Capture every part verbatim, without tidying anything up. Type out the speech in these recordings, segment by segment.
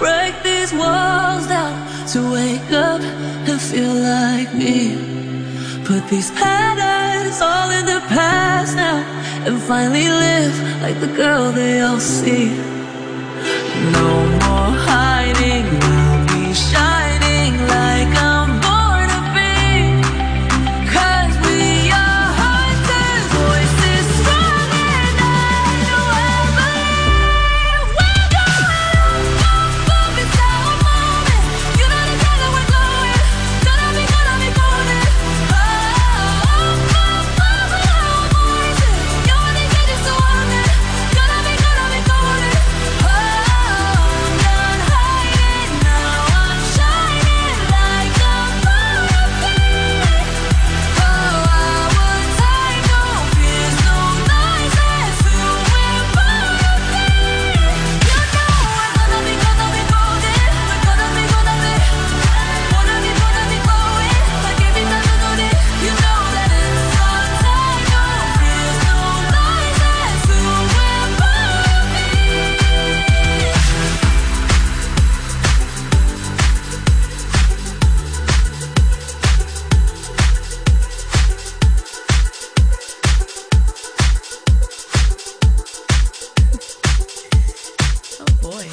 break these walls down to wake up and feel like me. Put these patterns all in the past now and finally live like the girl they all see. No more hiding, I'll be shining like I'm born to be. 'Cause we are hunters, voices strong and I know I believe. We're going up, up, up, it's our moment. You know together we're glowing. Gonna be, gonna be golden. Oh, up, up, up, with our voices. You wanna get it, so I'm it. Gonna be, gonna be golden. Oh, I'm done hiding, now I'm shining like I'm born to be. Oh, I would hide, no fears, no lies, that's who we're born to be. You know we're gonna be, gonna be golden. We're gonna be, gonna be, wanna be, wanna be glowing like every time you know it. You know that it's our time, no fears, no lies, that's who we're born to be. Oh boy.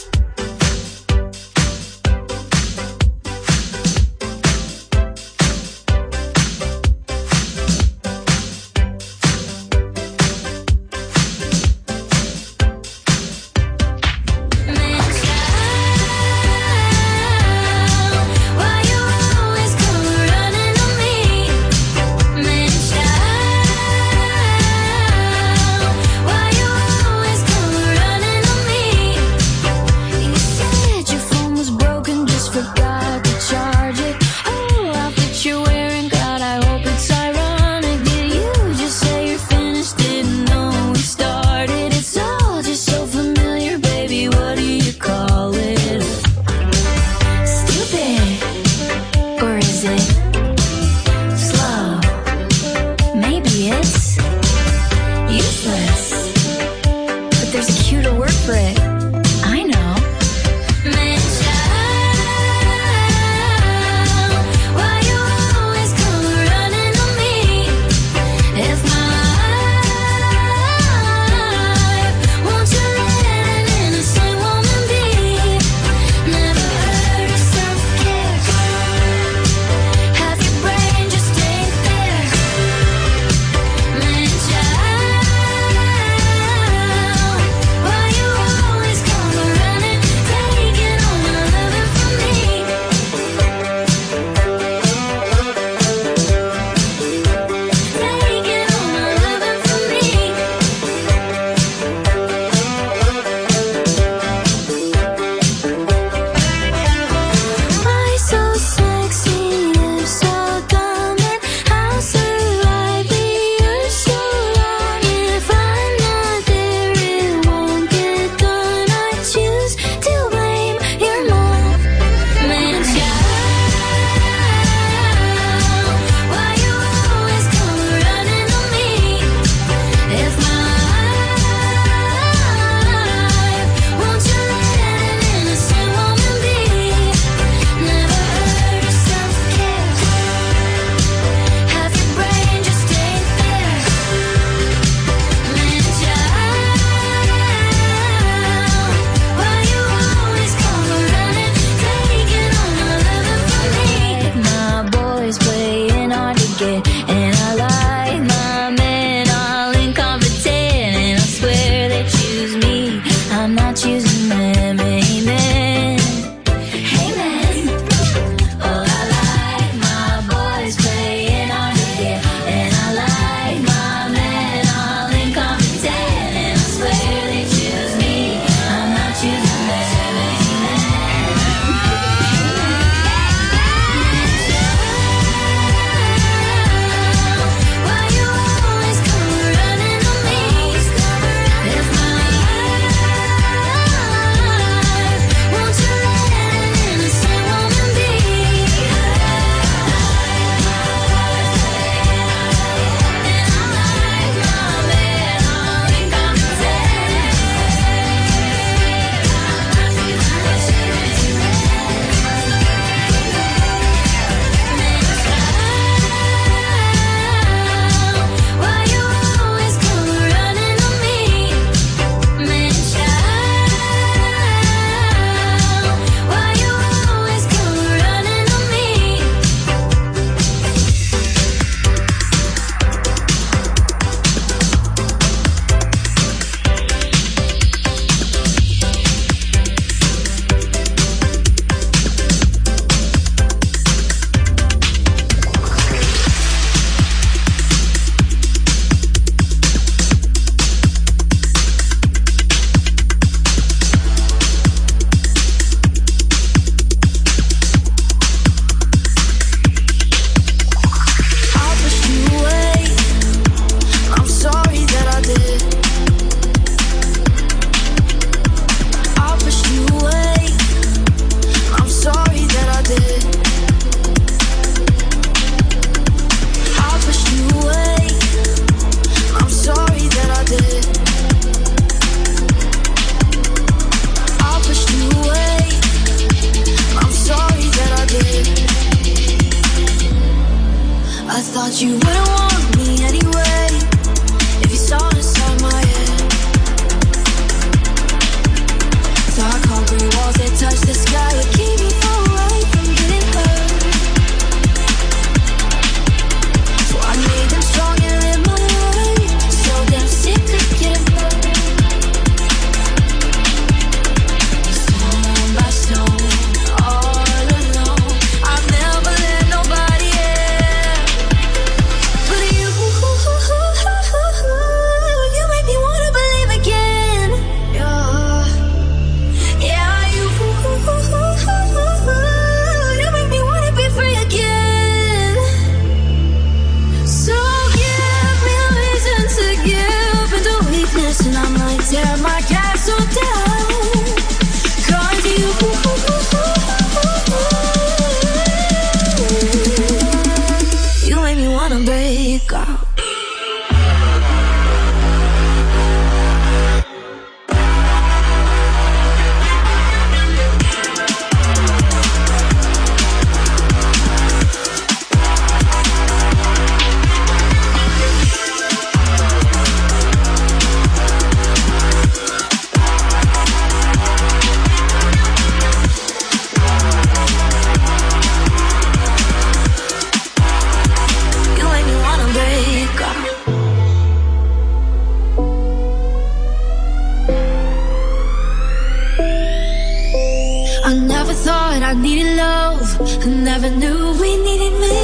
Why you always come running to me? Man, why you always come running to me? You said your phone was broken, just forgot to charge it. Oh, outfit you're wearing, God, I hope it's ironic. Did you just say you're finished? Didn't know we started. It's all just so familiar, baby. What do you call it? Stupid, or is it slow? Maybe it's useless, but there's a cue to work for it. I know. Man, child, why you always come running to me? If my life, won't you let an innocent woman be? Never heard of self-care. Half your brain just ain't there. Man, child, why you always come running, taking all my loving from me? Taking all my loving from me. Why so sexy, you're so dumb, and how slightly you're so wrong. If I'm not there, it won't get done. I choose to blame your mom. Man, child, why you always come running to me? If my life, won't you let an innocent woman be? Never heard of self-care. Half your brain just ain't there. Man, child, why you always come running, taking all my loving from me? My boys playing hard to get, and I like my men all incompetent, and I swear they choose me, I'm not choosing them. Amen. Amen. Oh, I like my boys playing hard to get, and I like my men all incompetent, and I swear they choose me, I'm not choosing them. Why you always come running to me? If my I never thought I needed love. I never knew we needed me.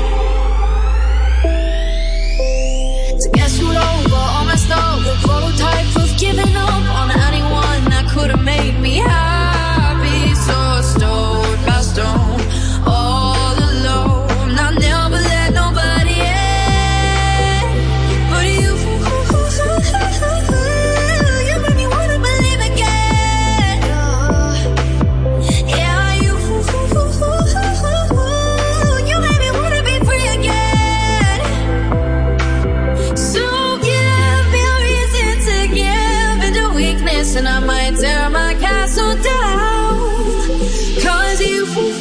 To get screwed over, all messed up, the prototype of giving up on anyone that could have made me happy. So stone by stone, all alone. I never let nobody in, but you, you made me wanna believe again. Yeah, you, you made me wanna be free again. So give me a reason to give into weakness, and I might tear my castle down. Cause you,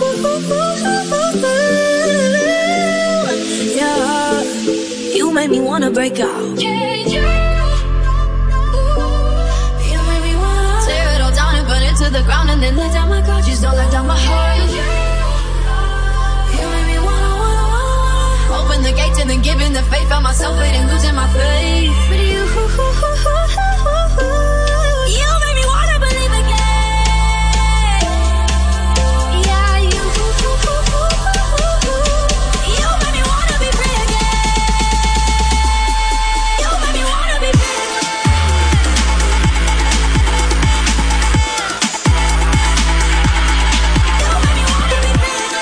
yeah, you made me wanna break out. Yeah, you, you made me wanna tear it all down and burn it to the ground, and then let down my guard. Just don't let down my heart. You made me wanna, wanna, wanna open the gates and then giving the faith. Found myself waiting, losing my faith. But you, you made me wanna believe again. Yeah, you, you made me wanna be free again. You made me wanna be free again. You made me wanna be free again.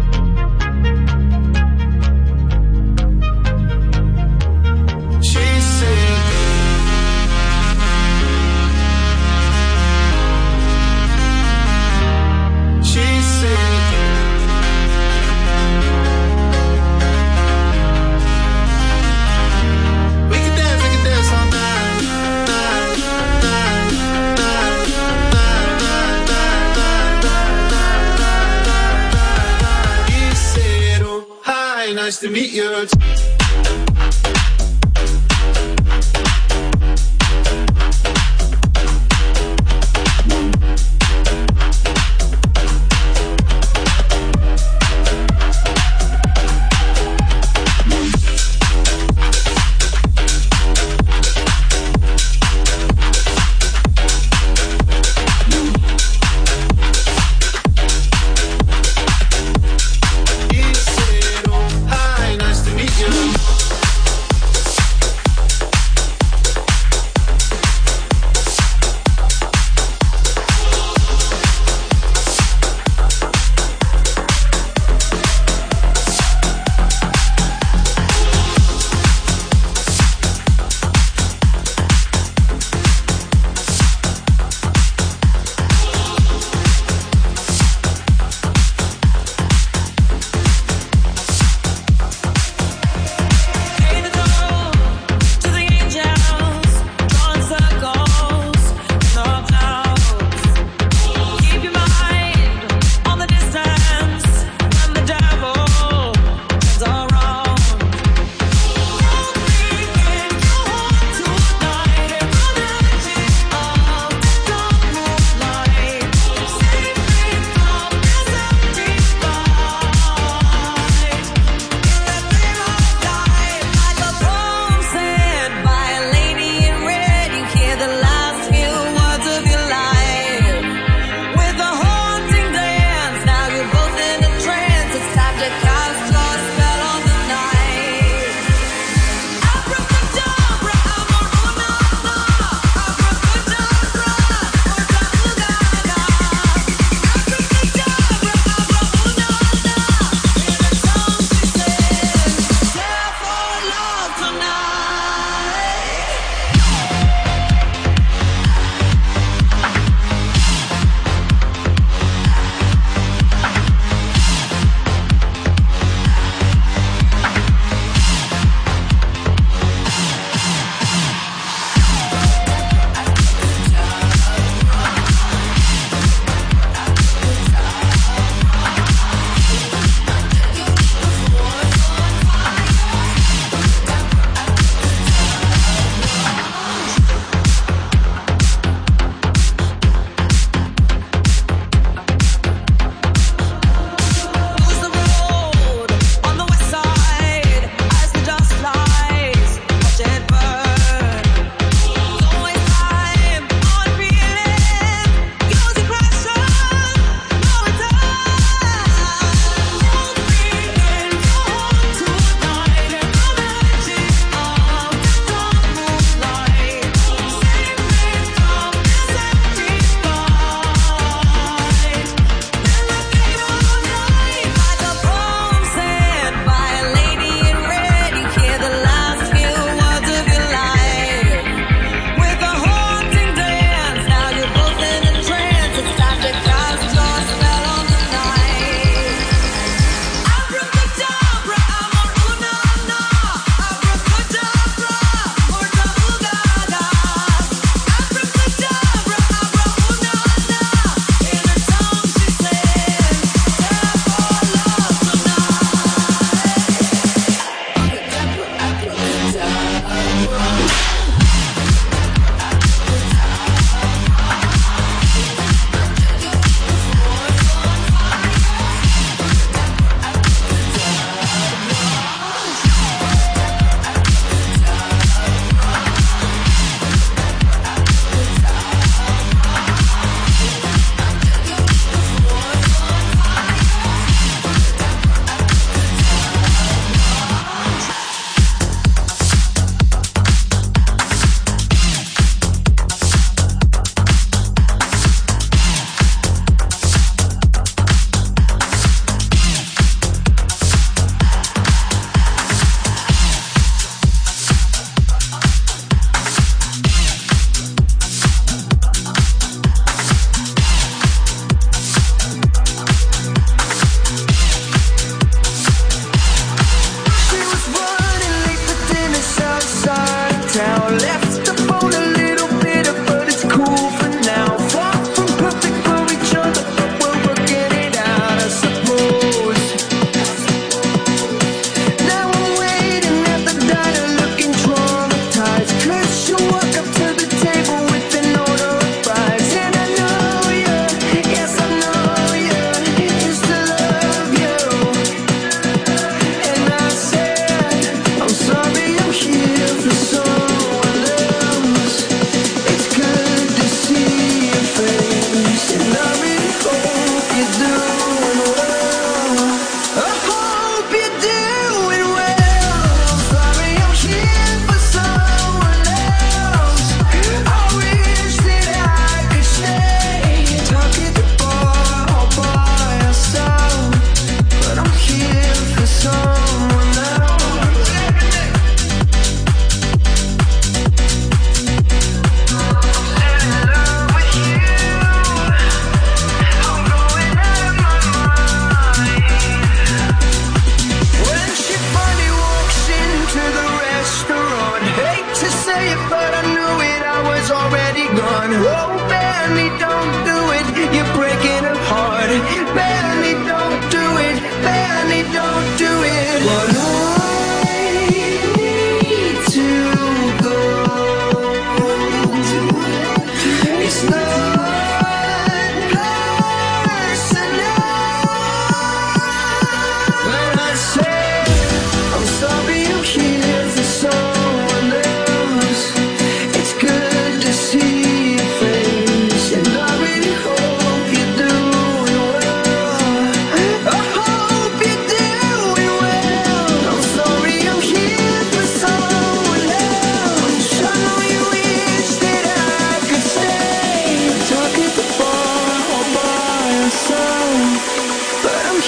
She's nice to meet you. You said, oh, hi, nice to meet you.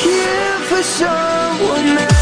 here for someone else.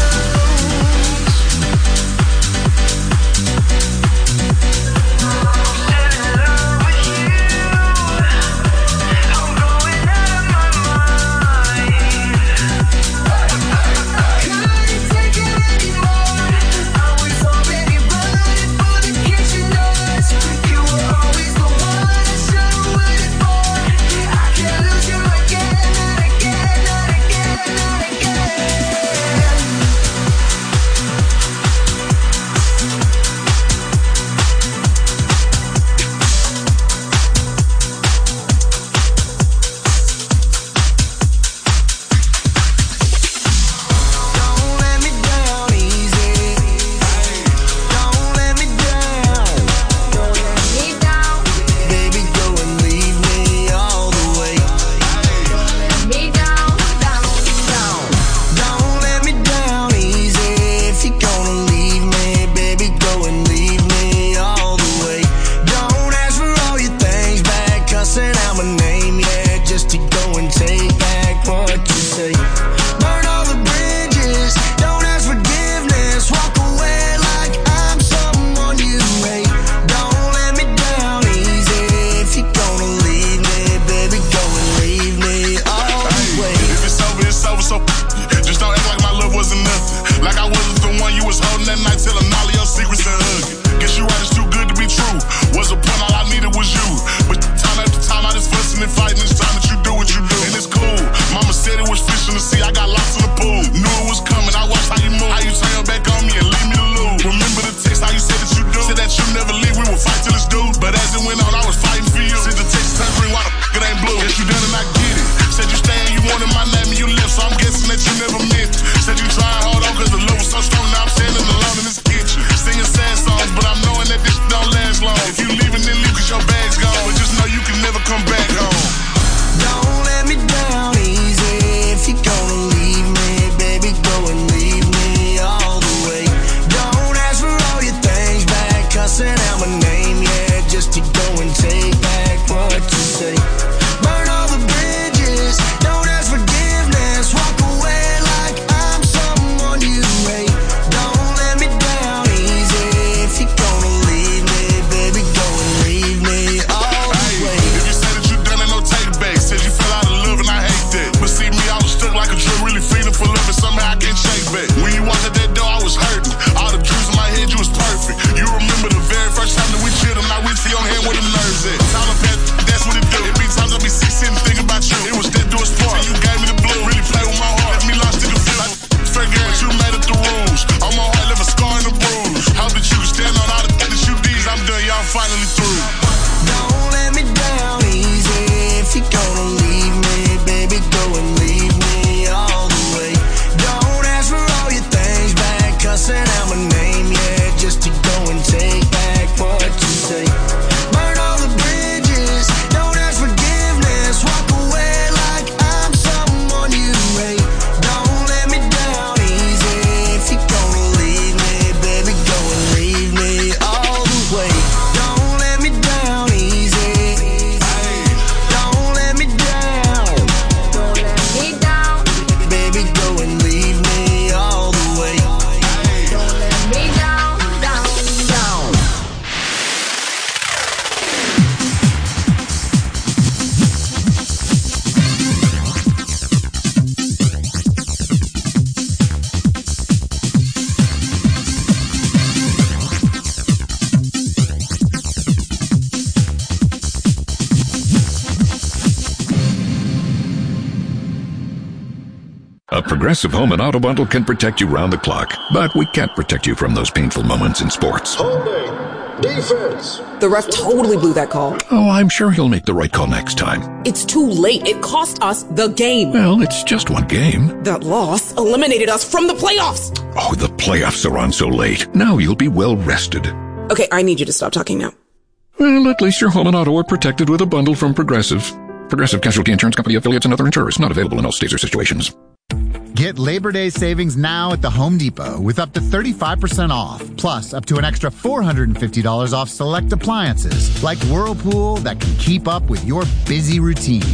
A Progressive Home and Auto Bundle can protect you round the clock, but we can't protect you from those painful moments in sports. Holding. Defense. The ref totally blew that call. Oh, I'm sure he'll make the right call next time. It's too late. It cost us the game. Well, it's just one game. That loss eliminated us from the playoffs. Oh, the playoffs are on so late. Now you'll be well rested. Okay, I need you to stop talking now. Well, at least your home and auto are protected with a bundle from Progressive. Progressive Casualty Insurance Company affiliates and other insurers. Not available in all states or situations. Get Labor Day savings now at the Home Depot with up to thirty-five percent off, plus up to an extra four hundred fifty dollars off select appliances like Whirlpool that can keep up with your busy routine.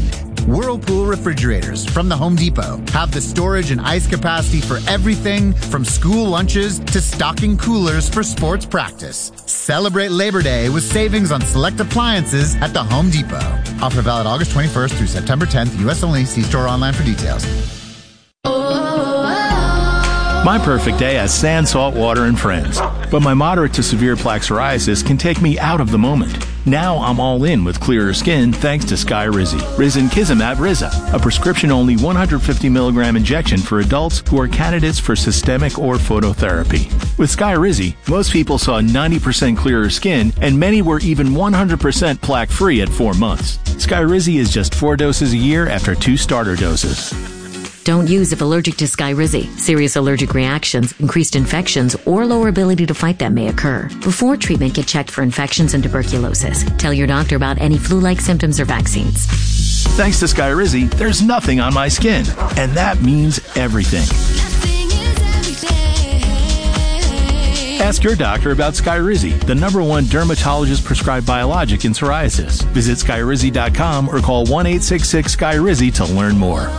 Whirlpool refrigerators from the Home Depot have the storage and ice capacity for everything from school lunches to stocking coolers for sports practice. Celebrate Labor Day with savings on select appliances at the Home Depot. Offer valid August twenty-first through September tenth. U S only. See store online for details. My perfect day has sand, salt water, and friends. But my moderate to severe plaque psoriasis can take me out of the moment. Now I'm all in with clearer skin thanks to Skyrizi. Risankizumab Riza, a prescription-only one hundred fifty milligram injection for adults who are candidates for systemic or phototherapy. With Skyrizi, most people saw ninety percent clearer skin, and many were even one hundred percent plaque-free at four months. Skyrizi is just four doses a year after two starter doses. Don't use if allergic to Skyrizi. Serious allergic reactions, increased infections, or lower ability to fight them may occur. Before treatment, get checked for infections and tuberculosis. Tell your doctor about any flu-like symptoms or vaccines. Thanks to Skyrizi, there's nothing on my skin. And that means everything. Ask your doctor about Skyrizi, the number one dermatologist-prescribed biologic in psoriasis. Visit Skyrizi dot com or call one eight six six Skyrizi to learn more.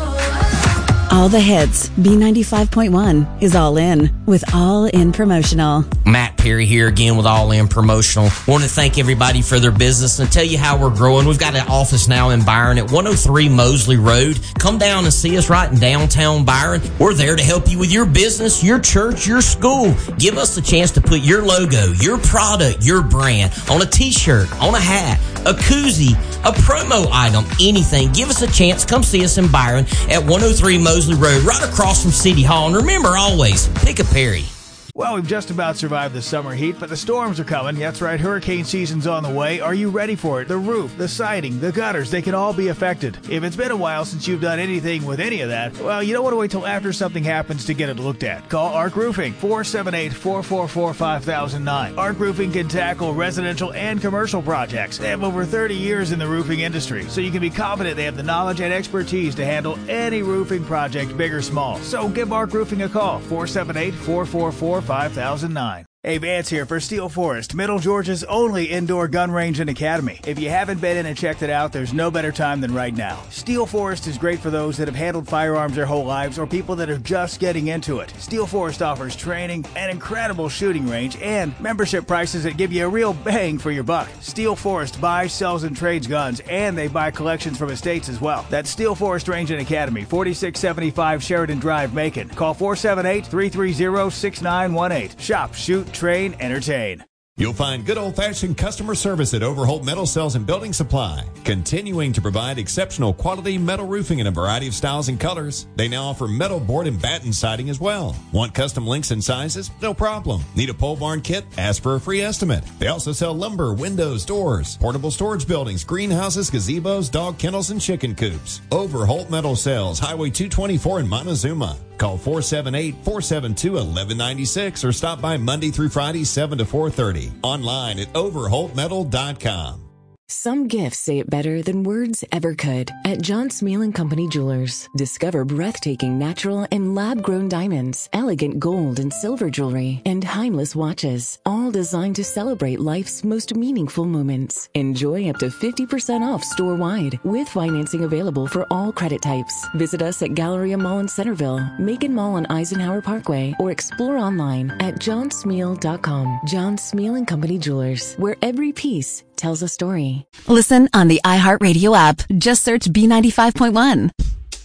All the hits. B ninety-five point one is All In with All In Promotional. Matt Perry here again with All In Promotional. Want to thank everybody for their business and tell you how we're growing. We've got an office now in Byron at one oh three Mosley Road. Come down and see us right in downtown Byron. We're there to help you with your business, your church, your school. Give us a chance to put your logo, your product, your brand on a t-shirt, on a hat, a koozie, a promo item, anything. Give us a chance. Come see us in Byron at one oh three Mosley Road, right across from City Hall. And remember, always, pick a Perry. Well, we've just about survived the summer heat, but the storms are coming. That's right, hurricane season's on the way. Are you ready for it? The roof, the siding, the gutters, they can all be affected. If it's been a while since you've done anything with any of that, well, you don't want to wait till after something happens to get it looked at. Call Arc Roofing, four seven eight, four four four, five thousand nine. Arc Roofing can tackle residential and commercial projects. They have over thirty years in the roofing industry, so you can be confident they have the knowledge and expertise to handle any roofing project, big or small. So give Arc Roofing a call, four seven eight, four four four, five thousand nine. Hey, Vance here for Steel Forest, Middle Georgia's only indoor gun range and academy. If you haven't been in and checked it out, there's no better time than right now. Steel Forest is great for those that have handled firearms their whole lives or people that are just getting into it. Steel Forest offers training, an incredible shooting range, and membership prices that give you a real bang for your buck. Steel Forest buys, sells, and trades guns, and they buy collections from estates as well. That's Steel Forest Range and Academy, forty-six seventy-five Sheridan Drive, Macon. Call four seven eight, three three zero, six nine one eight. Shop, shoot, train, entertain. You'll find good old-fashioned customer service at Overholt Metal Sales and Building Supply, continuing to provide exceptional quality metal roofing in a variety of styles and colors. They now offer metal board and batten siding as well. Want custom lengths and sizes? No problem. Need a pole barn kit? Ask for a free estimate. They also sell lumber, windows, doors, portable storage buildings, greenhouses, gazebos, dog kennels, and chicken coops. Overholt Metal Sales, Highway two twenty-four in Montezuma. Call four seven eight, four seven two, one one nine six or stop by Monday through Friday, seven to four thirty. Online at overholt metal dot com. Some gifts say it better than words ever could. At John Smeal and Company Jewelers, discover breathtaking natural and lab-grown diamonds, elegant gold and silver jewelry, and timeless watches, all designed to celebrate life's most meaningful moments. Enjoy up to fifty percent off store-wide, with financing available for all credit types. Visit us at Galleria Mall in Centerville, Macon Mall on Eisenhower Parkway, or explore online at john smeal dot com. John Smeal and Company Jewelers, where every piece tells a story. Listen on the iHeartRadio app. Just search B ninety-five point one.